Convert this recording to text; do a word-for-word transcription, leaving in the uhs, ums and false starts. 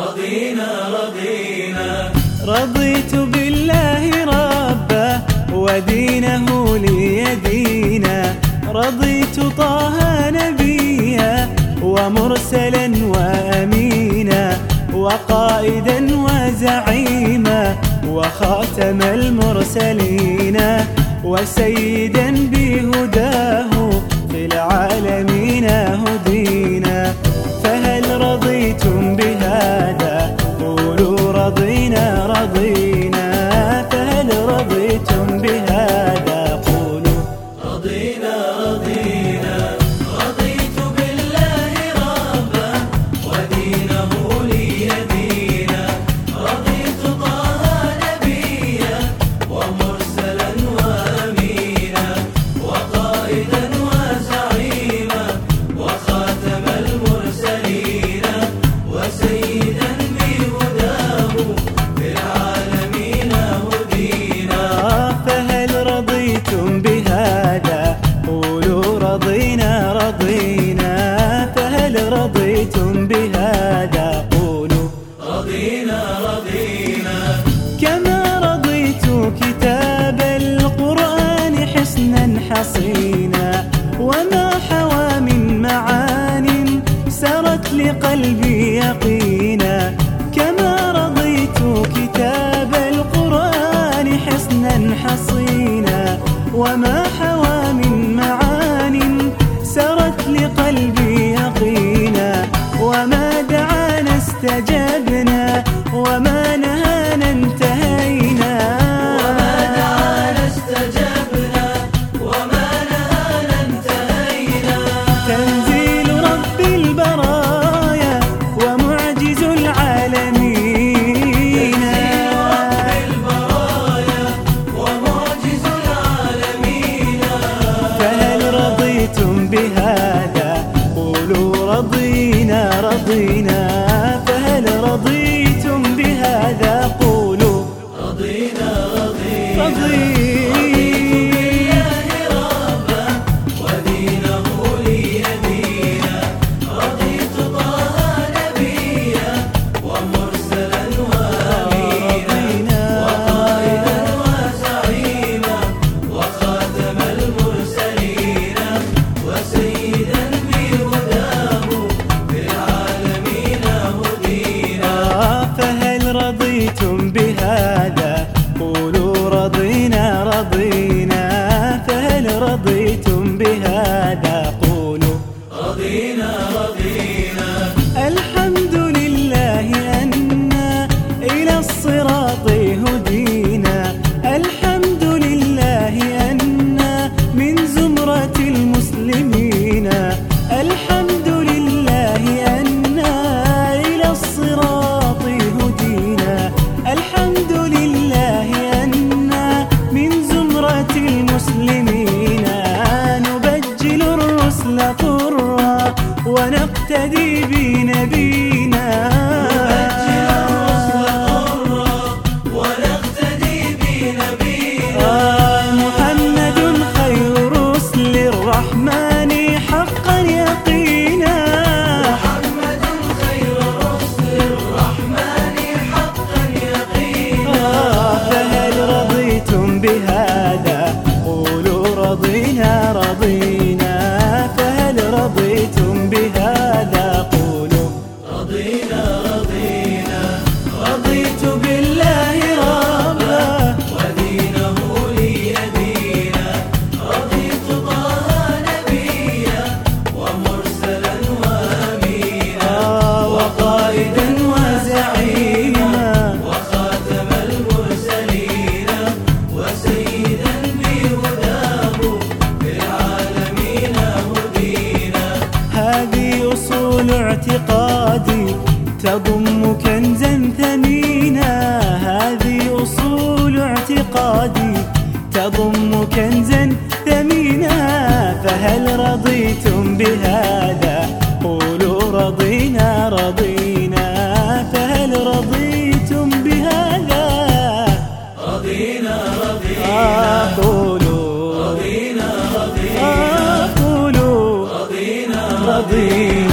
رضينا رضينا. رضيت بالله ربا ودينه لي دينا، رضيت طه نبيا ومرسلا وأمينا، وقائدا وزعيما وخاتم المرسلين، وسيدا بهداه في العالمين هدينا. فهل رضيتم بهذا؟ قولوا رضينا رضينا. فهل رضيتم بهذا؟ قولوا رضينا رضينا. رضيت بالله ربا ودينه لي دينا، رضيت طه نبيا ومرسلا وأمينا، وقائدا وزعيما وخاتم المرسلين، وسيدا بهداه في العالمين هدينا. فهل رضيتم بهذا؟ قولوا رضينا رضينا. فهل رضيتم بهذا؟ قولوا رضينا رضينا. كما رضيت كتاب القرآن حصنا حصينا، وما حوى من معان سرت لقلبي يقينا. كما رضيت كتاب القرآن حصنا حصينا، وما حوى من معان سرت لقلبي يقينا. وما دعانا استجبنا، وما نهانا انتهينا. وما دعانا استجبنا، وما نهانا انتهينا. تنزيل رب البرايا ومعجز العالمين، تنزيل رب البرايا ومعجز العالمين. فهل رضيتم بهذا؟ قولوا رضينا رضينا. فهل رضيتم بهذا؟ قولوا رضينا رضينا. رضينا. بالله ربا ودينه لي دينا، رضيت طه نبيا ومرسلا وأمينا، وقائدا وزعيما وخاتم المرسلين، وسيدا بهداه في العالمين هدينا. فهل رضيتم بهذا؟ قولوا رضينا رضينا. فهل رضيتم بهذا؟ قولوا رضينا رضينا. الحمد لله أنا إلى الصراط هدينا، الحمد لله أنا من زمرة المسلمين، الحمد لله أنا إلى الصراط هدينا، الحمد لله أنا من زمرة المسلمين. نبجل الرسل طرا ونقتدي بنبينا، نبجل الرسل طرا ونقتدي بنبينا. محمد خير رسل الرحمن حقا يقينا، محمد خير رسل الرحمن حقا يقينا. فهل رضيتم بهذا؟ قولوا رضينا رضينا. فهل رضيتم بهذا؟ قولوا رضينا رضينا. رضيت بالله ربا ودينه لي دينا، رضيت طه نبيا ومرسلا وأمينا، وقائدا وزعيما وخاتم المرسلين، وسيدا بهداه في العالمين هدينا. هذه أصول اعتقادي تضم كنزا ثمينا، هذه أصول اعتقادي تضم كنزا ثمينا. فهل رضيتم بهذا؟ قولوا رضينا رضينا. فهل رضيتم بهذا؟ رضينا رضينا. قولوا رضينا رضينا. قولوا رضينا رضينا.